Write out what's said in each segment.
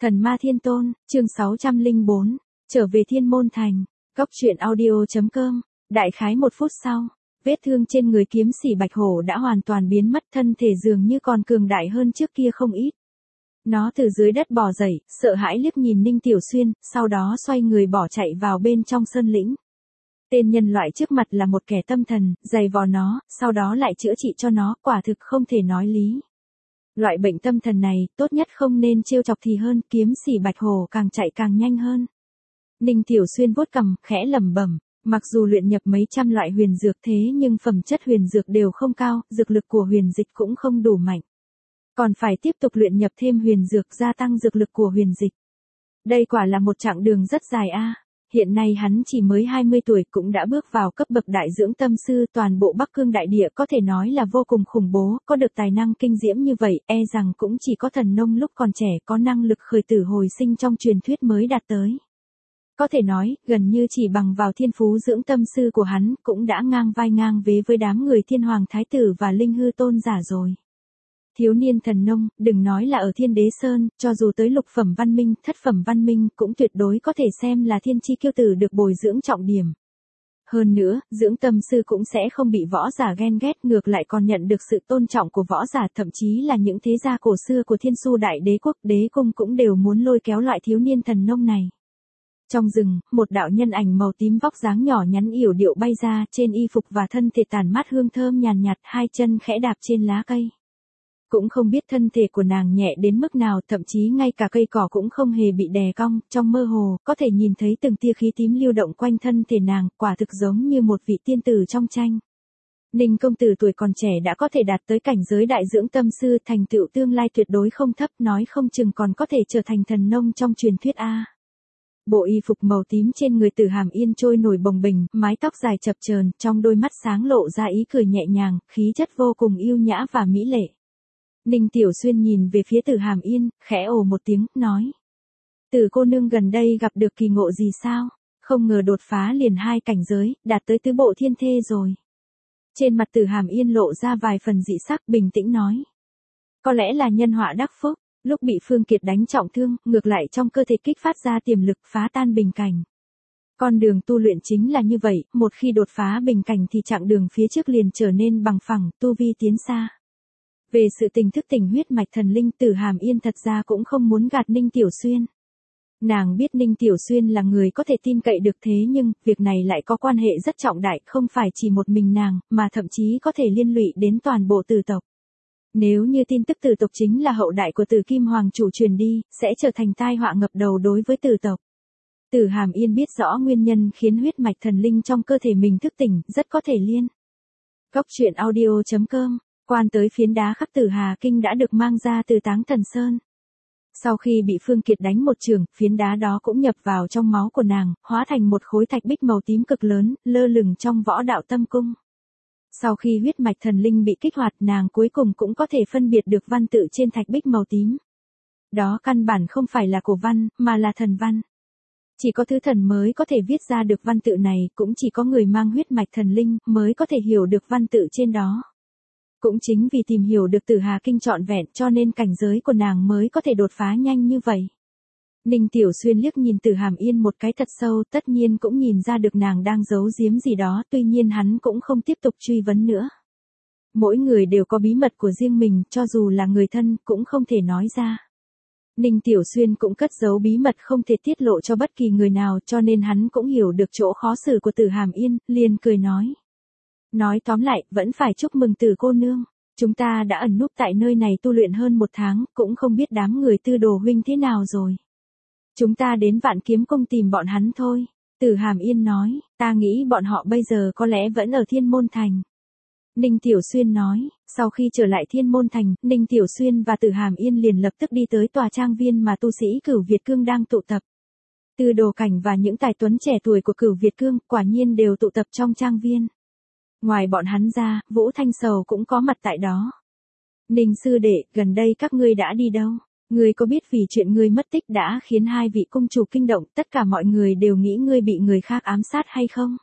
Thần Ma Thiên Tôn, chương 604, trở về Thiên Môn Thành, Cốc truyện audio.com, đại khái 1 phút sau, vết thương trên người kiếm sĩ Bạch Hổ đã hoàn toàn biến mất, thân thể dường như còn cường đại hơn trước kia không ít. Nó từ dưới đất bò dậy, sợ hãi liếc nhìn Ninh Tiểu Xuyên, sau đó xoay người bỏ chạy vào bên trong sơn lĩnh. Tên nhân loại trước mặt là một kẻ tâm thần, giày vò nó, sau đó lại chữa trị cho nó, quả thực không thể nói lý. Loại bệnh tâm thần này, tốt nhất không nên trêu chọc thì hơn, kiếm sĩ Bạch Hổ càng chạy càng nhanh hơn. Ninh Tiểu Xuyên vuốt cằm, khẽ lẩm bẩm, mặc dù luyện nhập mấy trăm loại huyền dược thế nhưng phẩm chất huyền dược đều không cao, dược lực của huyền dịch cũng không đủ mạnh. Còn phải tiếp tục luyện nhập thêm huyền dược gia tăng dược lực của huyền dịch. Đây quả là một chặng đường rất dài a. Hiện nay hắn chỉ mới 20 tuổi cũng đã bước vào cấp bậc đại dưỡng tâm sư, toàn bộ Bắc Cương đại địa có thể nói là vô cùng khủng bố, có được tài năng kinh diễm như vậy, e rằng cũng chỉ có thần nông lúc còn trẻ có năng lực khởi tử hồi sinh trong truyền thuyết mới đạt tới. Có thể nói, gần như chỉ bằng vào thiên phú dưỡng tâm sư của hắn, cũng đã ngang vai ngang vế với đám người Thiên Hoàng Thái Tử và Linh Hư Tôn giả rồi. Thiếu niên thần nông, đừng nói là ở Thiên Đế Sơn, cho dù tới lục phẩm văn minh, thất phẩm văn minh, cũng tuyệt đối có thể xem là thiên chi kiêu tử được bồi dưỡng trọng điểm. Hơn nữa, dưỡng tâm sư cũng sẽ không bị võ giả ghen ghét, ngược lại còn nhận được sự tôn trọng của võ giả, thậm chí là những thế gia cổ xưa của Thiên Su Đại Đế Quốc, đế cung cũng đều muốn lôi kéo loại thiếu niên thần nông này. Trong rừng, một đạo nhân ảnh màu tím vóc dáng nhỏ nhắn yểu điệu bay ra, trên y phục và thân thể tản mát hương thơm nhàn nhạt, hai chân khẽ đạp trên lá cây. Cũng không biết thân thể của nàng nhẹ đến mức nào, thậm chí ngay cả cây cỏ cũng không hề bị đè cong, trong mơ hồ, có thể nhìn thấy từng tia khí tím lưu động quanh thân thể nàng, quả thực giống như một vị tiên tử trong tranh. Ninh công tử tuổi còn trẻ đã có thể đạt tới cảnh giới đại dưỡng tâm sư, thành tựu tương lai tuyệt đối không thấp, nói không chừng còn có thể trở thành thần nông trong truyền thuyết a. Bộ y phục màu tím trên người Tử Hàm Yên trôi nổi bồng bềnh, mái tóc dài chập chờn, trong đôi mắt sáng lộ ra ý cười nhẹ nhàng, khí chất vô cùng yêu nhã và mỹ lệ. Ninh Tiểu Xuyên nhìn về phía Tử Hàm Yên, khẽ ồ một tiếng, nói. Tử cô nương gần đây gặp được kỳ ngộ gì sao? Không ngờ đột phá liền 2 cảnh giới, đạt tới tứ bộ thiên thê rồi. Trên mặt Tử Hàm Yên lộ ra vài phần dị sắc, bình tĩnh nói. Có lẽ là nhân họa đắc phúc, lúc bị Phương Kiệt đánh trọng thương, ngược lại trong cơ thể kích phát ra tiềm lực, phá tan bình cảnh. Con đường tu luyện chính là như vậy, một khi đột phá bình cảnh thì chặng đường phía trước liền trở nên bằng phẳng, tu vi tiến xa. Về sự tình thức tỉnh huyết mạch thần linh, Tử Hàm Yên thật ra cũng không muốn gạt Ninh Tiểu Xuyên. Nàng biết Ninh Tiểu Xuyên là người có thể tin cậy được, thế nhưng, việc này lại có quan hệ rất trọng đại, không phải chỉ một mình nàng, mà thậm chí có thể liên lụy đến toàn bộ Tử tộc. Nếu như tin tức Tử tộc chính là hậu đại của Tử Kim Hoàng chủ truyền đi, sẽ trở thành tai họa ngập đầu đối với Tử tộc. Tử Hàm Yên biết rõ nguyên nhân khiến huyết mạch thần linh trong cơ thể mình thức tỉnh, rất có thể liên. Cốc truyện audio.com, quan tới phiến đá khắc Tử Hà Kinh đã được mang ra từ Táng Thần Sơn. Sau khi bị Phương Kiệt đánh một trường, phiến đá đó cũng nhập vào trong máu của nàng, hóa thành một khối thạch bích màu tím cực lớn, lơ lửng trong võ đạo tâm cung. Sau khi huyết mạch thần linh bị kích hoạt, nàng cuối cùng cũng có thể phân biệt được văn tự trên thạch bích màu tím. Đó căn bản không phải là cổ văn, mà là thần văn. Chỉ có thứ thần mới có thể viết ra được văn tự này, cũng chỉ có người mang huyết mạch thần linh mới có thể hiểu được văn tự trên đó. Cũng chính vì tìm hiểu được Tử Hà Kinh trọn vẹn cho nên cảnh giới của nàng mới có thể đột phá nhanh như vậy. Ninh Tiểu Xuyên liếc nhìn Tử Hàm Yên một cái thật sâu, tất nhiên cũng nhìn ra được nàng đang giấu giếm gì đó, tuy nhiên hắn cũng không tiếp tục truy vấn nữa. Mỗi người đều có bí mật của riêng mình, cho dù là người thân, cũng không thể nói ra. Ninh Tiểu Xuyên cũng cất giấu bí mật không thể tiết lộ cho bất kỳ người nào, cho nên hắn cũng hiểu được chỗ khó xử của Tử Hàm Yên, liền cười nói. Nói tóm lại, vẫn phải chúc mừng Tử cô nương. Chúng ta đã ẩn núp tại nơi này tu luyện hơn 1 tháng, cũng không biết đám người Tư Đồ huynh thế nào rồi. Chúng ta đến Vạn Kiếm Cung tìm bọn hắn thôi. Tử Hàm Yên nói, ta nghĩ bọn họ bây giờ có lẽ vẫn ở Thiên Môn Thành. Ninh Tiểu Xuyên nói, sau khi trở lại Thiên Môn Thành, Ninh Tiểu Xuyên và Tử Hàm Yên liền lập tức đi tới tòa trang viên mà tu sĩ Cửu Việt Cương đang tụ tập. Tư Đồ Cảnh và những tài tuấn trẻ tuổi của Cửu Việt Cương quả nhiên đều tụ tập trong trang viên. Ngoài bọn hắn ra, Vũ Thanh Sầu cũng có mặt tại đó. Ninh sư đệ, gần đây các ngươi đã đi đâu? Ngươi có biết vì chuyện ngươi mất tích đã khiến 2 vị cung chủ kinh động, tất cả mọi người đều nghĩ ngươi bị người khác ám sát hay không?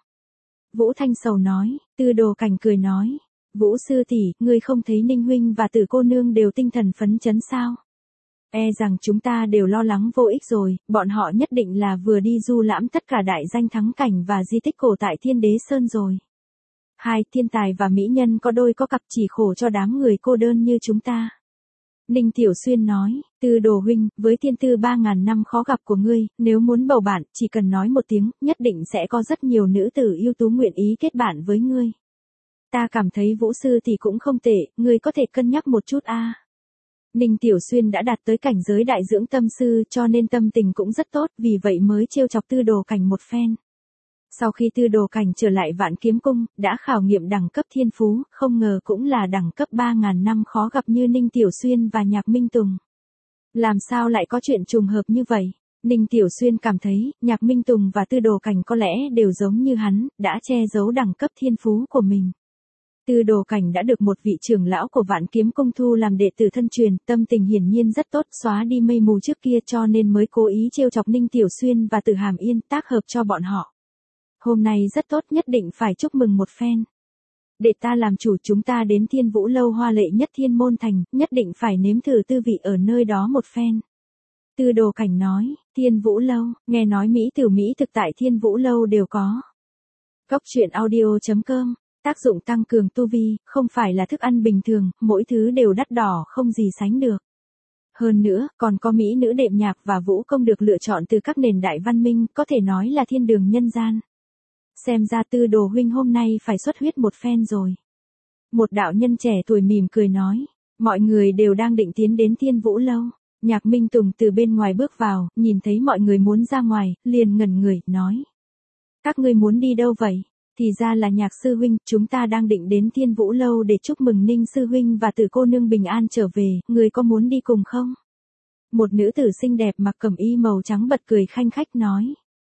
Vũ Thanh Sầu nói, Tư Đồ Cảnh cười nói, Vũ sư tỷ, ngươi không thấy Ninh huynh và Tử cô nương đều tinh thần phấn chấn sao? E rằng chúng ta đều lo lắng vô ích rồi, bọn họ nhất định là vừa đi du lãm tất cả đại danh thắng cảnh và di tích cổ tại Thiên Đế Sơn rồi. Hai, thiên tài và mỹ nhân có đôi có cặp, chỉ khổ cho đám người cô đơn như chúng ta. Ninh Tiểu Xuyên nói, Tư Đồ huynh, với thiên tư 3.000 năm khó gặp của ngươi, nếu muốn bầu bạn, chỉ cần nói một tiếng, nhất định sẽ có rất nhiều nữ tử ưu tú nguyện ý kết bạn với ngươi. Ta cảm thấy Vũ sư thì cũng không tệ, ngươi có thể cân nhắc một chút a. Ninh Tiểu Xuyên đã đạt tới cảnh giới đại dưỡng tâm sư, cho nên tâm tình cũng rất tốt, vì vậy mới trêu chọc Tư Đồ Cảnh một phen. Sau khi Tư Đồ Cảnh trở lại Vạn Kiếm Cung, đã khảo nghiệm đẳng cấp thiên phú, không ngờ cũng là đẳng cấp 3.000 năm khó gặp như Ninh Tiểu Xuyên và Nhạc Minh Tùng. Làm sao lại có chuyện trùng hợp như vậy? Ninh Tiểu Xuyên cảm thấy, Nhạc Minh Tùng và Tư Đồ Cảnh có lẽ đều giống như hắn, đã che giấu đẳng cấp thiên phú của mình. Tư Đồ Cảnh đã được một vị trưởng lão của Vạn Kiếm Cung thu làm đệ tử thân truyền, tâm tình hiển nhiên rất tốt, xóa đi mây mù trước kia cho nên mới cố ý trêu chọc Ninh Tiểu Xuyên và Từ Hàm Yên, tác hợp cho bọn họ. Hôm nay rất tốt, nhất định phải chúc mừng một phen. Để ta làm chủ, chúng ta đến Thiên Vũ Lâu hoa lệ nhất Thiên Môn Thành, nhất định phải nếm thử tư vị ở nơi đó một phen. Tư Đồ Cảnh nói, Thiên Vũ Lâu, nghe nói mỹ thực tại Thiên Vũ Lâu đều có. Cốc truyện audio.com, tác dụng tăng cường tu vi, không phải là thức ăn bình thường, mỗi thứ đều đắt đỏ không gì sánh được. Hơn nữa, còn có mỹ nữ đệm nhạc và vũ công được lựa chọn từ các nền đại văn minh, có thể nói là thiên đường nhân gian. Xem ra Tư Đồ huynh hôm nay phải xuất huyết một phen rồi. Một đạo nhân trẻ tuổi mỉm cười nói, mọi người đều đang định tiến đến Thiên Vũ Lâu. Nhạc Minh Tùng từ bên ngoài bước vào, nhìn thấy mọi người muốn ra ngoài, liền ngẩn người, nói. Các ngươi muốn đi đâu vậy? Thì ra là Nhạc sư huynh, chúng ta đang định đến Thiên Vũ Lâu để chúc mừng Ninh sư huynh và Tử cô nương bình an trở về, người có muốn đi cùng không? Một nữ tử xinh đẹp mặc cẩm y màu trắng bật cười khanh khách nói.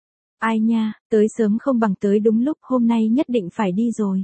Ai nha, tới sớm không bằng tới đúng lúc, hôm nay nhất định phải đi rồi.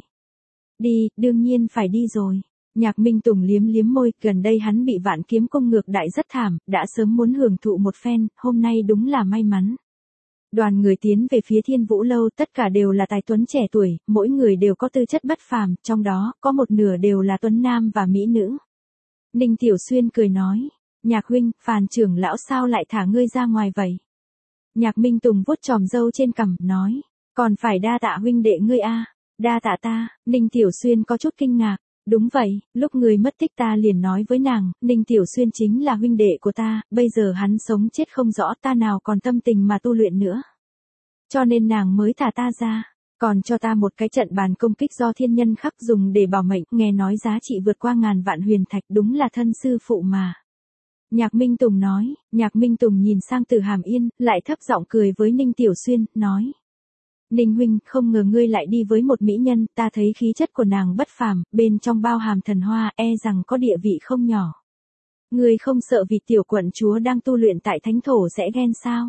Đi, đương nhiên phải đi rồi. Nhạc Minh Tùng liếm liếm môi, gần đây hắn bị Vạn Kiếm Cung ngược đại rất thảm, đã sớm muốn hưởng thụ một phen, hôm nay đúng là may mắn. Đoàn người tiến về phía Thiên Vũ Lâu, tất cả đều là tài tuấn trẻ tuổi, mỗi người đều có tư chất bất phàm, trong đó, có một nửa đều là tuấn nam và mỹ nữ. Ninh Tiểu Xuyên cười nói, Nhạc huynh, Phàn trưởng lão sao lại thả ngươi ra ngoài vậy? Nhạc Minh Tùng vuốt chòm râu trên cằm, nói, còn phải đa tạ huynh đệ ngươi a. Đa tạ ta. Ninh Tiểu Xuyên có chút kinh ngạc. Đúng vậy, lúc người mất tích ta liền nói với nàng, Ninh Tiểu Xuyên chính là huynh đệ của ta, bây giờ hắn sống chết không rõ, ta nào còn tâm tình mà tu luyện nữa. Cho nên nàng mới thả ta ra, còn cho ta một cái trận bàn công kích do thiên nhân khắc dùng để bảo mệnh, nghe nói giá trị vượt qua 1000 vạn huyền thạch, đúng là thân sư phụ mà. Nhạc Minh Tùng nói. Nhạc Minh Tùng nhìn sang Từ Hàm Yên, lại thấp giọng cười với Ninh Tiểu Xuyên, nói. Ninh huynh, không ngờ ngươi lại đi với một mỹ nhân, ta thấy khí chất của nàng bất phàm, bên trong bao hàm thần hoa, e rằng có địa vị không nhỏ. Ngươi không sợ vì tiểu quận chúa đang tu luyện tại thánh thổ sẽ ghen sao?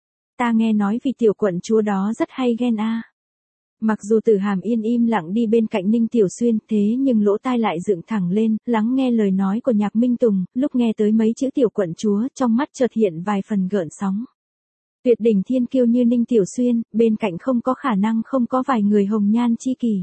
Ta nghe nói vì tiểu quận chúa đó rất hay ghen a. Mặc dù Từ Hàm Yên im lặng đi bên cạnh Ninh Tiểu Xuyên, thế nhưng lỗ tai lại dựng thẳng lên, lắng nghe lời nói của Nhạc Minh Tùng, lúc nghe tới mấy chữ tiểu quận chúa, trong mắt chợt hiện vài phần gợn sóng. Tuyệt đỉnh thiên kiêu như Ninh Tiểu Xuyên, bên cạnh không có khả năng không có vài người hồng nhan chi kỷ.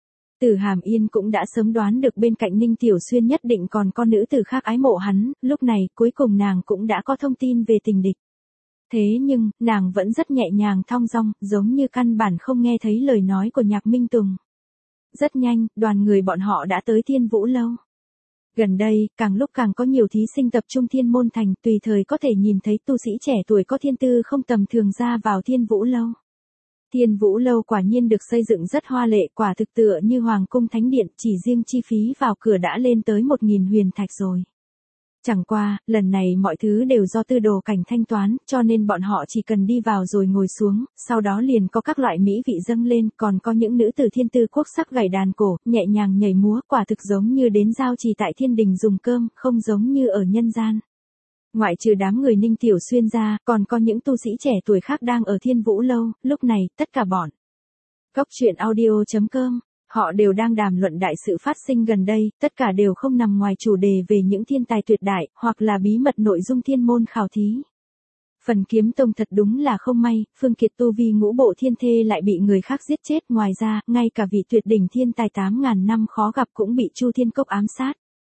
Từ Hàm Yên cũng đã sớm đoán được bên cạnh Ninh Tiểu Xuyên nhất định còn có nữ tử khác ái mộ hắn, lúc này cuối cùng nàng cũng đã có thông tin về tình địch. Thế nhưng, nàng vẫn rất nhẹ nhàng thong dong, giống như căn bản không nghe thấy lời nói của Nhạc Minh Tùng. Rất nhanh, đoàn người bọn họ đã tới Thiên Vũ Lâu. Gần đây, càng lúc càng có nhiều thí sinh tập trung Thiên Môn Thành, tùy thời có thể nhìn thấy tu sĩ trẻ tuổi có thiên tư không tầm thường ra vào Thiên Vũ Lâu. Thiên Vũ Lâu quả nhiên được xây dựng rất hoa lệ, quả thực tựa như Hoàng cung Thánh Điện, chỉ riêng chi phí vào cửa đã lên tới 1000 huyền thạch rồi. Chẳng qua, lần này mọi thứ đều do Tư Đồ Cảnh thanh toán, cho nên bọn họ chỉ cần đi vào rồi ngồi xuống, sau đó liền có các loại mỹ vị dâng lên, còn có những nữ tử thiên tư quốc sắc gảy đàn cổ, nhẹ nhàng nhảy múa, quả thực giống như đến giao trì tại thiên đình dùng cơm, không giống như ở nhân gian. Ngoại trừ đám người Ninh Tiểu Xuyên ra, còn có những tu sĩ trẻ tuổi khác đang ở Thiên Vũ Lâu, lúc này, tất cả bọn. Cốc truyện audio.com, họ đều đang đàm luận đại sự phát sinh gần đây, tất cả đều không nằm ngoài chủ đề về những thiên tài tuyệt đại, hoặc là bí mật nội dung thiên môn khảo thí. Phần Kiếm Tông thật đúng là không may, Phương Kiệt tu vi ngũ bộ thiên thê lại bị người khác giết chết, ngoài ra, ngay cả vị tuyệt đỉnh thiên tài 8000 năm khó gặp cũng bị Chu Thiên Cốc ám sát.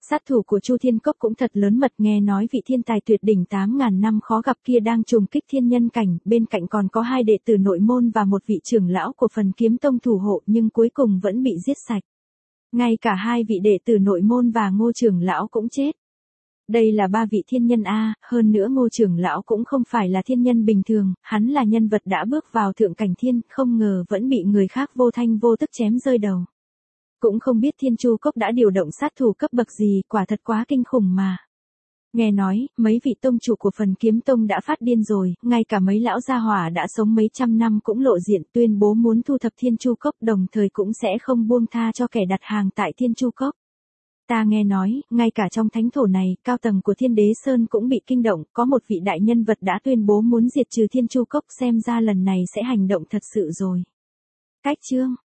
Sát thủ của Chu Thiên Cốc cũng thật lớn mật, nghe nói vị thiên tài tuyệt đỉnh 8.000 năm khó gặp kia đang trùng kích thiên nhân cảnh, bên cạnh còn có 2 đệ tử nội môn và một vị trưởng lão của Phần Kiếm Tông thủ hộ, nhưng cuối cùng vẫn bị giết sạch. Ngay cả 2 vị đệ tử nội môn và Ngô trưởng lão cũng chết. Đây là 3 vị thiên nhân a, hơn nữa Ngô trưởng lão cũng không phải là thiên nhân bình thường, hắn là nhân vật đã bước vào thượng cảnh thiên, không ngờ vẫn bị người khác vô thanh vô tức chém rơi đầu. Cũng không biết Thiên Chu Cốc đã điều động sát thủ cấp bậc gì, quả thật quá kinh khủng mà. Nghe nói, mấy vị tông chủ của Phần Kiếm Tông đã phát điên rồi, ngay cả mấy lão gia hỏa đã sống mấy trăm năm cũng lộ diện tuyên bố muốn thu thập Thiên Chu Cốc, đồng thời cũng sẽ không buông tha cho kẻ đặt hàng tại Thiên Chu Cốc. Ta nghe nói, ngay cả trong thánh thổ này, cao tầng của Thiên Đế Sơn cũng bị kinh động, có một vị đại nhân vật đã tuyên bố muốn diệt trừ Thiên Chu Cốc, xem ra lần này sẽ hành động thật sự rồi. Cách chương